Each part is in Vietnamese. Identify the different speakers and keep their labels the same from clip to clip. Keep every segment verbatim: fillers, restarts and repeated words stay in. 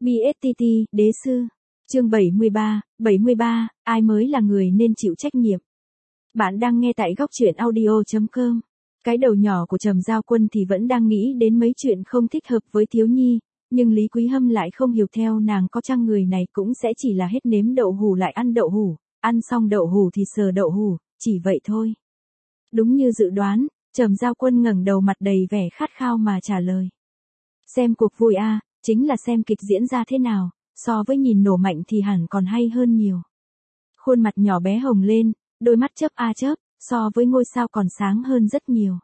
Speaker 1: bê ét tê tê, Đế sư. Chương bảy mươi ba, bảy mươi ba, ai mới là người nên chịu trách nhiệm. Bạn đang nghe tại góc truyện audio chấm com. Cái đầu nhỏ của Trầm Giao Quân thì vẫn đang nghĩ đến mấy chuyện không thích hợp với Thiếu Nhi, nhưng Lý Quý Hâm lại không hiểu theo nàng có chăng người này cũng sẽ chỉ là hết nếm đậu hủ lại ăn đậu hủ, ăn xong đậu hủ thì sờ đậu hủ, chỉ vậy thôi. Đúng như dự đoán, Trầm Giao Quân ngẩng đầu mặt đầy vẻ khát khao mà trả lời. Xem cuộc vui a, à, chính là xem kịch diễn ra thế nào, so với nhìn nổ mạnh thì hẳn còn hay hơn nhiều. Khuôn mặt nhỏ bé hồng lên, đôi mắt chớp a chớp, so với ngôi sao còn sáng hơn rất nhiều.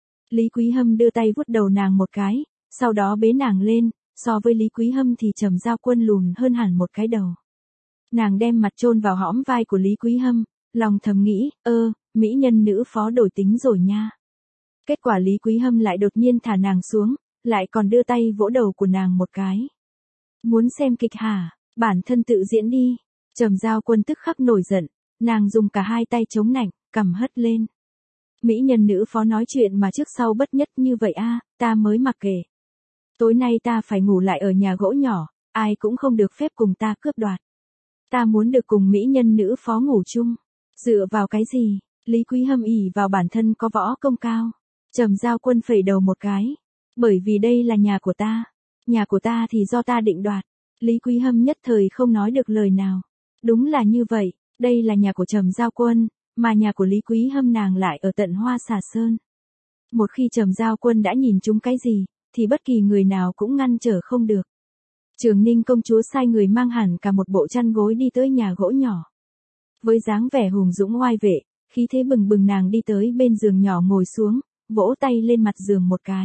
Speaker 1: Lý Quý Hâm đưa tay vuốt đầu nàng một cái, sau đó bế nàng lên, so với Lý Quý Hâm thì Trầm Giao Quân lùn hơn hẳn một cái đầu. Nàng đem mặt chôn vào hõm vai của Lý Quý Hâm, lòng thầm nghĩ, ơ, mỹ nhân nữ phó đổi tính rồi nha. Kết quả Lý Quý Hâm lại đột nhiên thả nàng xuống, lại còn đưa tay vỗ đầu của nàng một cái. Muốn xem kịch hả? Bản thân tự diễn đi. Trầm Giao Quân tức khắc nổi giận, nàng dùng cả hai tay chống nạnh, cằm hất lên. Mỹ nhân nữ phó nói chuyện mà trước sau bất nhất như vậy a, à, ta mới mặc kệ. Tối nay ta phải ngủ lại ở nhà gỗ nhỏ, ai cũng không được phép cùng ta cướp đoạt. Ta muốn được cùng mỹ nhân nữ phó ngủ chung. Dựa vào cái gì? Lý Quý Hâm ỷ vào bản thân có võ công cao. Trầm Giao Quân phẩy đầu một cái. Bởi vì đây là nhà của ta. Nhà của ta thì do ta định đoạt. Lý Quý Hâm nhất thời không nói được lời nào. Đúng là như vậy, đây là nhà của Trầm Giao Quân, mà nhà của Lý Quý Hâm nàng lại ở tận Hoa Xà Sơn. Một khi Trầm Giao Quân đã nhìn trúng cái gì, thì bất kỳ người nào cũng ngăn trở không được. Trường Ninh công chúa sai người mang hẳn cả một bộ chăn gối đi tới nhà gỗ nhỏ. Với dáng vẻ hùng dũng oai vệ, khí thế bừng bừng nàng đi tới bên giường nhỏ ngồi xuống, vỗ tay lên mặt giường một cái.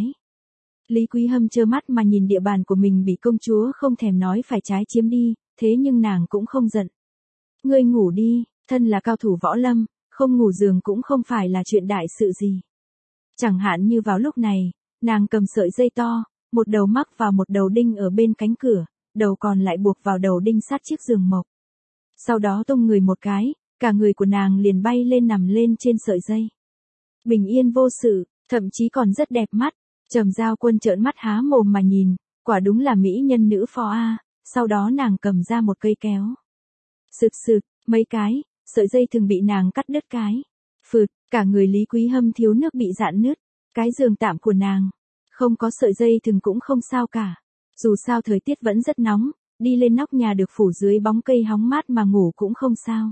Speaker 1: Lý Quý Hâm trơ mắt mà nhìn địa bàn của mình bị công chúa không thèm nói phải trái chiếm đi, thế nhưng nàng cũng không giận. Ngươi ngủ đi, thân là cao thủ võ lâm, không ngủ giường cũng không phải là chuyện đại sự gì. Chẳng hạn như vào lúc này, nàng cầm sợi dây to, một đầu mắc vào một đầu đinh ở bên cánh cửa, đầu còn lại buộc vào đầu đinh sát chiếc giường mộc. Sau đó tung người một cái, cả người của nàng liền bay lên nằm lên trên sợi dây. Bình yên vô sự, thậm chí còn rất đẹp mắt. Trầm Giao Quân trợn mắt há mồm mà nhìn, quả đúng là mỹ nhân nữ phó a. Sau đó nàng cầm ra một cây kéo. Sực sực, mấy cái, sợi dây thường bị nàng cắt đứt cái. Phượt, cả người Lý Quý Hâm thiếu nước bị rạn nứt. Cái giường tạm của nàng, không có sợi dây thường cũng không sao cả. Dù sao thời tiết vẫn rất nóng, đi lên nóc nhà được phủ dưới bóng cây hóng mát mà ngủ cũng không sao.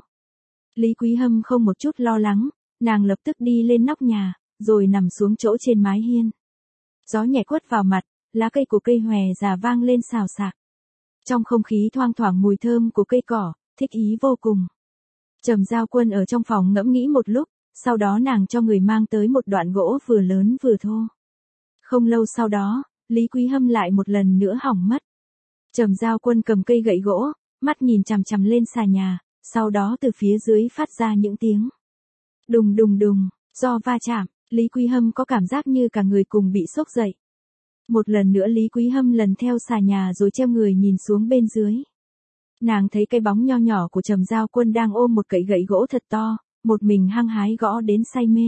Speaker 1: Lý Quý Hâm không một chút lo lắng, nàng lập tức đi lên nóc nhà, rồi nằm xuống chỗ trên mái hiên. Gió nhẹ quất vào mặt, lá cây của cây hòe già vang lên xào xạc. Trong không khí thoang thoảng mùi thơm của cây cỏ, thích ý vô cùng. Trầm Giao Quân ở trong phòng ngẫm nghĩ một lúc, sau đó nàng cho người mang tới một đoạn gỗ vừa lớn vừa thô. Không lâu sau đó, Lý Quý Hâm lại một lần nữa hỏng mất. Trầm Giao Quân cầm cây gậy gỗ, mắt nhìn chằm chằm lên xà nhà, sau đó từ phía dưới phát ra những tiếng đùng đùng đùng, do va chạm, Lý Quý Hâm có cảm giác như cả người cùng bị sốc dậy. Một lần nữa Lý Quý Hâm lần theo xà nhà rồi treo người nhìn xuống bên dưới. Nàng thấy cái bóng nho nhỏ của Trầm Giao Quân đang ôm một cậy gậy gỗ thật to, một mình hăng hái gõ đến say mê.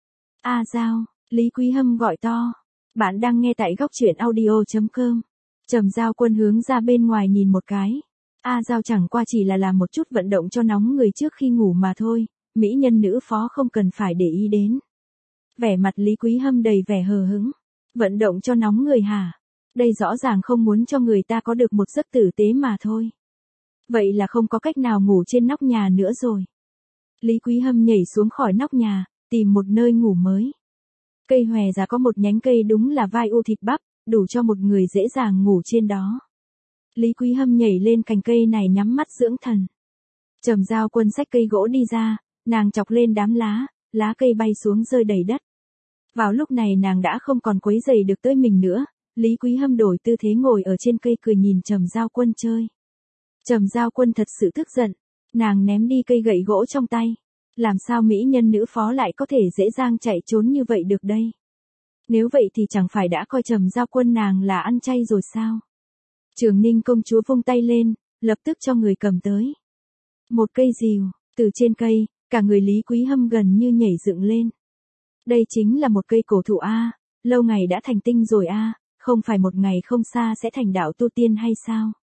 Speaker 1: A Giao, Lý Quý Hâm gọi to. Bạn đang nghe tại góc truyện audio chấm com. Trầm Giao Quân hướng ra bên ngoài nhìn một cái. A Giao chẳng qua chỉ là làm một chút vận động cho nóng người trước khi ngủ mà thôi, mỹ nhân nữ phó không cần phải để ý đến. Vẻ mặt Lý Quý Hâm đầy vẻ hờ hững. Vận động cho nóng người hả? Đây rõ ràng không muốn cho người ta có được một giấc tử tế mà thôi. Vậy là không có cách nào ngủ trên nóc nhà nữa rồi. Lý Quý Hâm nhảy xuống khỏi nóc nhà, tìm một nơi ngủ mới. Cây hòe già có một nhánh cây đúng là vai u thịt bắp, đủ cho một người dễ dàng ngủ trên đó. Lý Quý Hâm nhảy lên cành cây này nhắm mắt dưỡng thần. Trầm Giao Quân xách cây gỗ đi ra, nàng chọc lên đám lá, lá cây bay xuống rơi đầy đất. Vào lúc này nàng đã không còn quấy rầy được tới mình nữa, Lý Quý Hâm đổi tư thế ngồi ở trên cây cười nhìn Trầm Giao Quân chơi. Trầm Giao Quân thật sự tức giận, nàng ném đi cây gậy gỗ trong tay. Làm sao mỹ nhân nữ phó lại có thể dễ dàng chạy trốn như vậy được đây? Nếu vậy thì chẳng phải đã coi Trầm Giao Quân nàng là ăn chay rồi sao? Trường Ninh công chúa vung tay lên, lập tức cho người cầm tới. Một cây rìu, từ trên cây, cả người Lý Quý Hâm gần như nhảy dựng lên. Đây chính là một cây cổ thụ a, lâu ngày đã thành tinh rồi a, không phải một ngày không xa sẽ thành đạo tu tiên hay sao?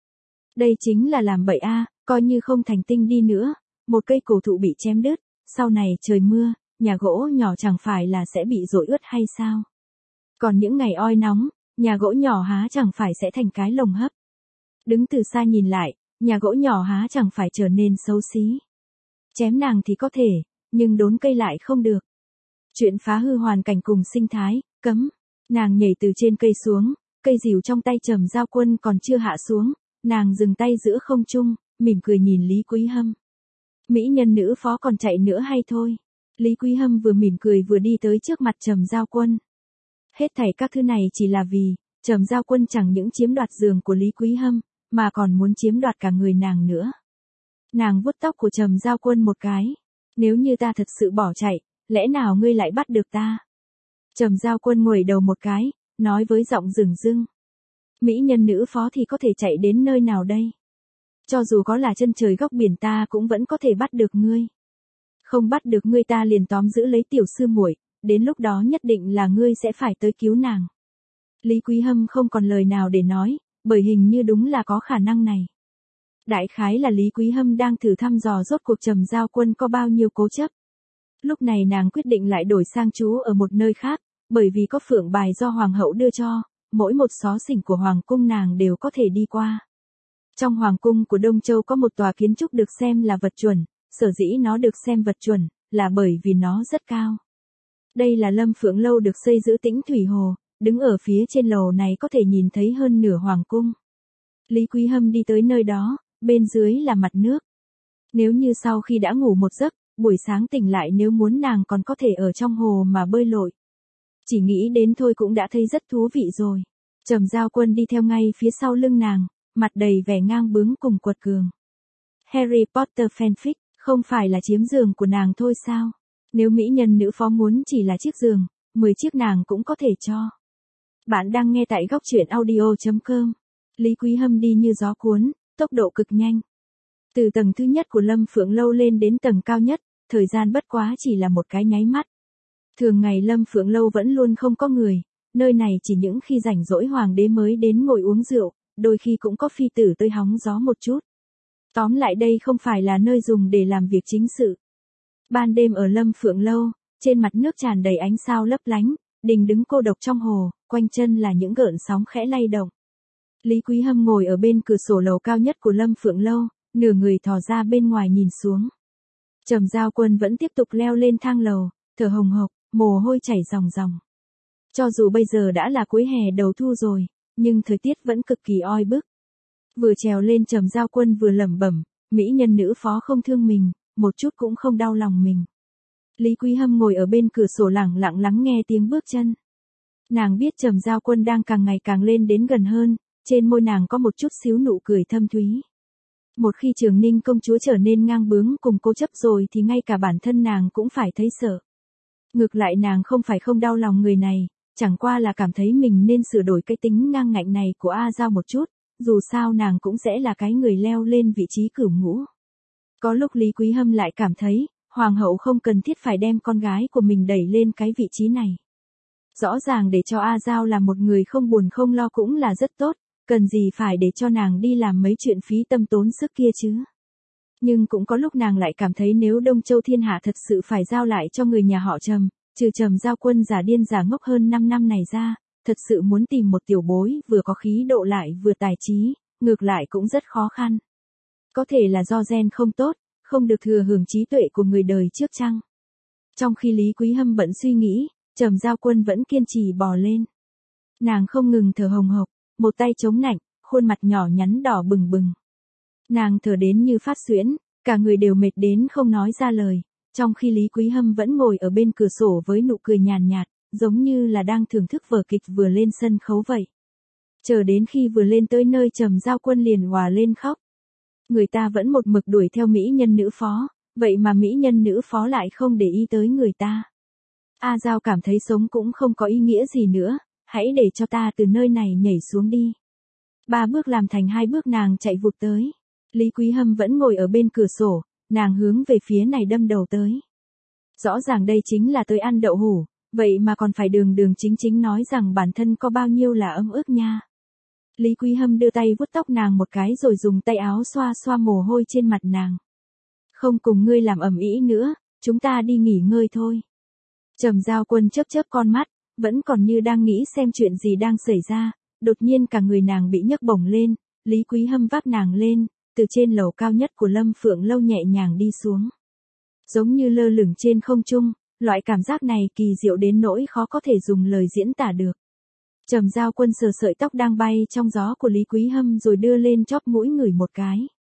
Speaker 1: Đây chính là làm bậy a, coi như không thành tinh đi nữa, một cây cổ thụ bị chém đứt, sau này trời mưa, nhà gỗ nhỏ chẳng phải là sẽ bị dội ướt hay sao? Còn những ngày oi nóng, nhà gỗ nhỏ há chẳng phải sẽ thành cái lồng hấp. Đứng từ xa nhìn lại, nhà gỗ nhỏ há chẳng phải trở nên xấu xí. Chém nàng thì có thể, nhưng đốn cây lại không được. Chuyện phá hư hoàn cảnh cùng sinh thái, cấm. Nàng nhảy từ trên cây xuống, cây rìu trong tay Trầm Giao Quân còn chưa hạ xuống, nàng dừng tay giữa không trung, mỉm cười nhìn Lý Quý Hâm. Mỹ nhân nữ phó còn chạy nữa hay thôi? Lý Quý Hâm vừa mỉm cười vừa đi tới trước mặt Trầm Giao Quân. Hết thảy các thứ này chỉ là vì, Trầm Giao Quân chẳng những chiếm đoạt giường của Lý Quý Hâm, mà còn muốn chiếm đoạt cả người nàng nữa. Nàng vuốt tóc của Trầm Giao Quân một cái. Nếu như ta thật sự bỏ chạy, lẽ nào ngươi lại bắt được ta? Trầm Giao Quân ngẩng đầu một cái, nói với giọng dửng dưng. Mỹ nhân nữ phó thì có thể chạy đến nơi nào đây? Cho dù có là chân trời góc biển ta cũng vẫn có thể bắt được ngươi. Không bắt được ngươi ta liền tóm giữ lấy tiểu sư muội, đến lúc đó nhất định là ngươi sẽ phải tới cứu nàng. Lý Quý Hâm không còn lời nào để nói, bởi hình như đúng là có khả năng này. Đại khái là Lý Quý Hâm đang thử thăm dò rốt cuộc Trầm Giao Quân có bao nhiêu cố chấp. Lúc này nàng quyết định lại đổi sang trú ở một nơi khác, bởi vì có phượng bài do hoàng hậu đưa cho, mỗi một xó xỉnh của hoàng cung nàng đều có thể đi qua. Trong hoàng cung của Đông Châu có một tòa kiến trúc được xem là vật chuẩn, sở dĩ nó được xem vật chuẩn, là bởi vì nó rất cao. Đây là Lâm Phượng Lâu được xây giữ Tĩnh Thủy Hồ, đứng ở phía trên lầu này có thể nhìn thấy hơn nửa hoàng cung. Lý Quý Hâm đi tới nơi đó, bên dưới là mặt nước. Nếu như sau khi đã ngủ một giấc, buổi sáng tỉnh lại nếu muốn nàng còn có thể ở trong hồ mà bơi lội. Chỉ nghĩ đến thôi cũng đã thấy rất thú vị rồi. Trầm Giao Quân đi theo ngay phía sau lưng nàng, mặt đầy vẻ ngang bướng cùng quật cường. Harry Potter fanfic, không phải là chiếm giường của nàng thôi sao? Nếu mỹ nhân nữ phó muốn chỉ là chiếc giường, mười chiếc nàng cũng có thể cho. Bạn đang nghe tại góc truyện audio chấm com. Lý Quý Hâm đi như gió cuốn, tốc độ cực nhanh. Từ tầng thứ nhất của Lâm Phượng Lâu lên đến tầng cao nhất, thời gian bất quá chỉ là một cái nháy mắt. Thường ngày Lâm Phượng Lâu vẫn luôn không có người, nơi này chỉ những khi rảnh rỗi hoàng đế mới đến ngồi uống rượu, đôi khi cũng có phi tử tới hóng gió một chút. Tóm lại đây không phải là nơi dùng để làm việc chính sự. Ban đêm ở Lâm Phượng Lâu, trên mặt nước tràn đầy ánh sao lấp lánh, đình đứng cô độc trong hồ, quanh chân là những gợn sóng khẽ lay động. Lý Quý Hâm ngồi ở bên cửa sổ lầu cao nhất của Lâm Phượng Lâu, nửa người thò ra bên ngoài nhìn xuống. Trầm Giao Quân vẫn tiếp tục leo lên thang lầu, thở hồng hộc, mồ hôi chảy ròng ròng. Cho dù bây giờ đã là cuối hè đầu thu rồi, nhưng thời tiết vẫn cực kỳ oi bức. Vừa trèo lên Trầm Giao Quân vừa lẩm bẩm, mỹ nhân nữ phó không thương mình, một chút cũng không đau lòng mình. Lý Quý Hâm ngồi ở bên cửa sổ lặng lặng lắng nghe tiếng bước chân. Nàng biết Trầm Giao Quân đang càng ngày càng lên đến gần hơn, trên môi nàng có một chút xíu nụ cười thâm thúy. Một khi Trường Ninh công chúa trở nên ngang bướng cùng cố chấp rồi thì ngay cả bản thân nàng cũng phải thấy sợ. Ngược lại nàng không phải không đau lòng người này, chẳng qua là cảm thấy mình nên sửa đổi cái tính ngang ngạnh này của A Giao một chút, dù sao nàng cũng sẽ là cái người leo lên vị trí cửu ngũ. Có lúc Lý Quý Hâm lại cảm thấy, hoàng hậu không cần thiết phải đem con gái của mình đẩy lên cái vị trí này. Rõ ràng để cho A Giao là một người không buồn không lo cũng là rất tốt, cần gì phải để cho nàng đi làm mấy chuyện phí tâm tốn sức kia chứ. Nhưng cũng có lúc nàng lại cảm thấy nếu Đông Châu thiên hạ thật sự phải giao lại cho người nhà họ Trầm, trừ Trầm Giao Quân giả điên giả ngốc hơn năm năm này ra, thật sự muốn tìm một tiểu bối vừa có khí độ lại vừa tài trí, ngược lại cũng rất khó khăn. Có thể là do gen không tốt, không được thừa hưởng trí tuệ của người đời trước chăng? Trong khi Lý Quý Hâm bận suy nghĩ, Trầm Giao Quân vẫn kiên trì bò lên. Nàng không ngừng thở hồng hộc, một tay chống nạnh, khuôn mặt nhỏ nhắn đỏ bừng bừng. Nàng thở đến như phát suyễn, cả người đều mệt đến không nói ra lời, trong khi Lý Quý Hâm vẫn ngồi ở bên cửa sổ với nụ cười nhàn nhạt, giống như là đang thưởng thức vở kịch vừa lên sân khấu vậy. Chờ đến khi vừa lên tới nơi Trầm Giao Quân liền òa lên khóc. Người ta vẫn một mực đuổi theo mỹ nhân nữ phó, vậy mà mỹ nhân nữ phó lại không để ý tới người ta. A Giao cảm thấy sống cũng không có ý nghĩa gì nữa, hãy để cho ta từ nơi này nhảy xuống đi. Ba bước làm thành hai bước nàng chạy vụt tới. Lý Quý Hâm vẫn ngồi ở bên cửa sổ, nàng hướng về phía này đâm đầu tới. Rõ ràng đây chính là tới ăn đậu hủ, vậy mà còn phải đường đường chính chính nói rằng bản thân có bao nhiêu là ấm ức nha. Lý Quý Hâm đưa tay vuốt tóc nàng một cái rồi dùng tay áo xoa xoa mồ hôi trên mặt nàng. Không cùng ngươi làm ầm ĩ nữa, chúng ta đi nghỉ ngơi thôi. Trầm Giao Quân chớp chớp con mắt, vẫn còn như đang nghĩ xem chuyện gì đang xảy ra, đột nhiên cả người nàng bị nhấc bổng lên, Lý Quý Hâm vác nàng lên, từ trên lầu cao nhất của Lâm Phượng Lâu nhẹ nhàng đi xuống. Giống như lơ lửng trên không trung, loại cảm giác này kỳ diệu đến nỗi khó có thể dùng lời diễn tả được. Trầm Giao Quân sờ sợi tóc đang bay trong gió của Lý Quý Hâm rồi đưa lên chóp mũi ngửi một cái.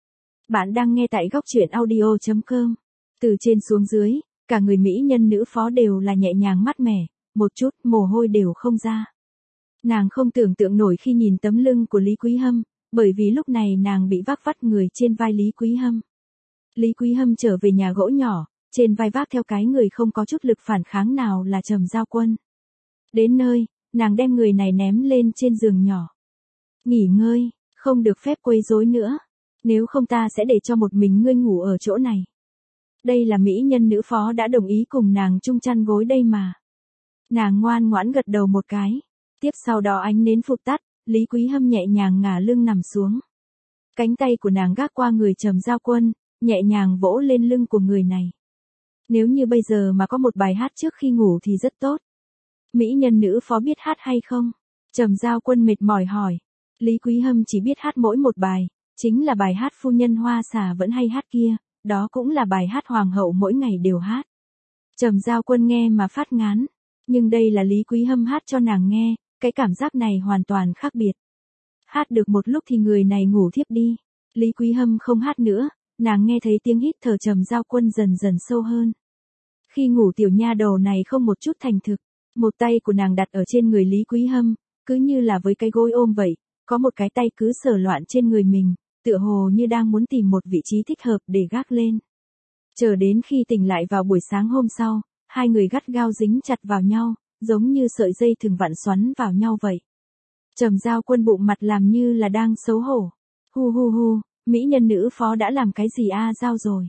Speaker 1: Bạn đang nghe tại góc truyện audio chấm com. Từ trên xuống dưới, cả người mỹ nhân nữ phó đều là nhẹ nhàng mát mẻ, một chút mồ hôi đều không ra. Nàng không tưởng tượng nổi khi nhìn tấm lưng của Lý Quý Hâm, bởi vì lúc này nàng bị vác vắt người trên vai Lý Quý Hâm. Lý Quý Hâm trở về nhà gỗ nhỏ, trên vai vác theo cái người không có chút lực phản kháng nào là Trầm Giao Quân. Đến nơi, nàng đem người này ném lên trên giường nhỏ. Nghỉ ngơi, không được phép quấy rối nữa. Nếu không ta sẽ để cho một mình ngươi ngủ ở chỗ này. Đây là mỹ nhân nữ phó đã đồng ý cùng nàng chung chăn gối đây mà. Nàng ngoan ngoãn gật đầu một cái. Tiếp sau đó ánh nến phụt tắt, Lý Quý Hâm nhẹ nhàng ngả lưng nằm xuống. Cánh tay của nàng gác qua người Trầm Giao Quân, nhẹ nhàng vỗ lên lưng của người này. Nếu như bây giờ mà có một bài hát trước khi ngủ thì rất tốt. Mỹ nhân nữ phó biết hát hay không? Trầm Giao Quân mệt mỏi hỏi. Lý Quý Hâm chỉ biết hát mỗi một bài, chính là bài hát phu nhân Hoa Xà vẫn hay hát kia, đó cũng là bài hát hoàng hậu mỗi ngày đều hát. Trầm Giao Quân nghe mà phát ngán, nhưng đây là Lý Quý Hâm hát cho nàng nghe, cái cảm giác này hoàn toàn khác biệt. Hát được một lúc thì người này ngủ thiếp đi. Lý Quý Hâm không hát nữa, nàng nghe thấy tiếng hít thở Trầm Giao Quân dần dần sâu hơn. Khi ngủ tiểu nha đầu này không một chút thành thực, một tay của nàng đặt ở trên người Lý Quý Hâm, cứ như là với cái gối ôm vậy, có một cái tay cứ sờ loạn trên người mình, tựa hồ như đang muốn tìm một vị trí thích hợp để gác lên. Chờ đến khi tỉnh lại vào buổi sáng hôm sau, hai người gắt gao dính chặt vào nhau, giống như sợi dây thường vặn xoắn vào nhau vậy. Trầm Giao Quân bụng mặt làm như là đang xấu hổ. Hu hu hu, mỹ nhân nữ phó đã làm cái gì A Giao rồi?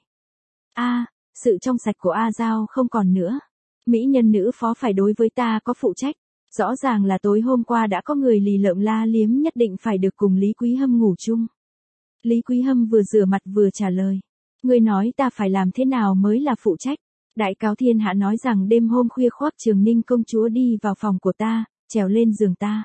Speaker 1: A, sự trong sạch của A Giao không còn nữa. Mỹ nhân nữ phó phải đối với ta có phụ trách. Rõ ràng là tối hôm qua đã có người lì lợm la liếm nhất định phải được cùng Lý Quý Hâm ngủ chung. Lý Quý Hâm vừa rửa mặt vừa trả lời. Ngươi nói ta phải làm thế nào mới là phụ trách? Đại cáo thiên hạ nói rằng đêm hôm khuya khoác Trường Ninh công chúa đi vào phòng của ta, trèo lên giường ta.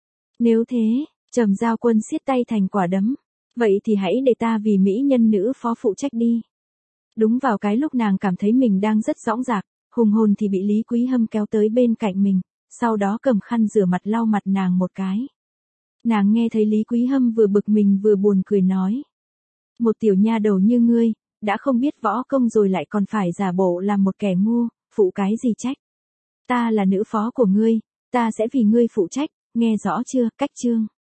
Speaker 1: Nếu thế, Trầm Giao Quân siết tay thành quả đấm. Vậy thì hãy để ta vì mỹ nhân nữ phó phụ trách đi. Đúng vào cái lúc nàng cảm thấy mình đang rất dõng dạc, hùng hồn thì bị Lý Quý Hâm kéo tới bên cạnh mình, sau đó cầm khăn rửa mặt lau mặt nàng một cái. Nàng nghe thấy Lý Quý Hâm vừa bực mình vừa buồn cười nói. Một tiểu nha đầu như ngươi, đã không biết võ công rồi lại còn phải giả bộ làm một kẻ ngu, phụ cái gì trách. Ta là nữ phó của ngươi, ta sẽ vì ngươi phụ trách, nghe rõ chưa, cách chương.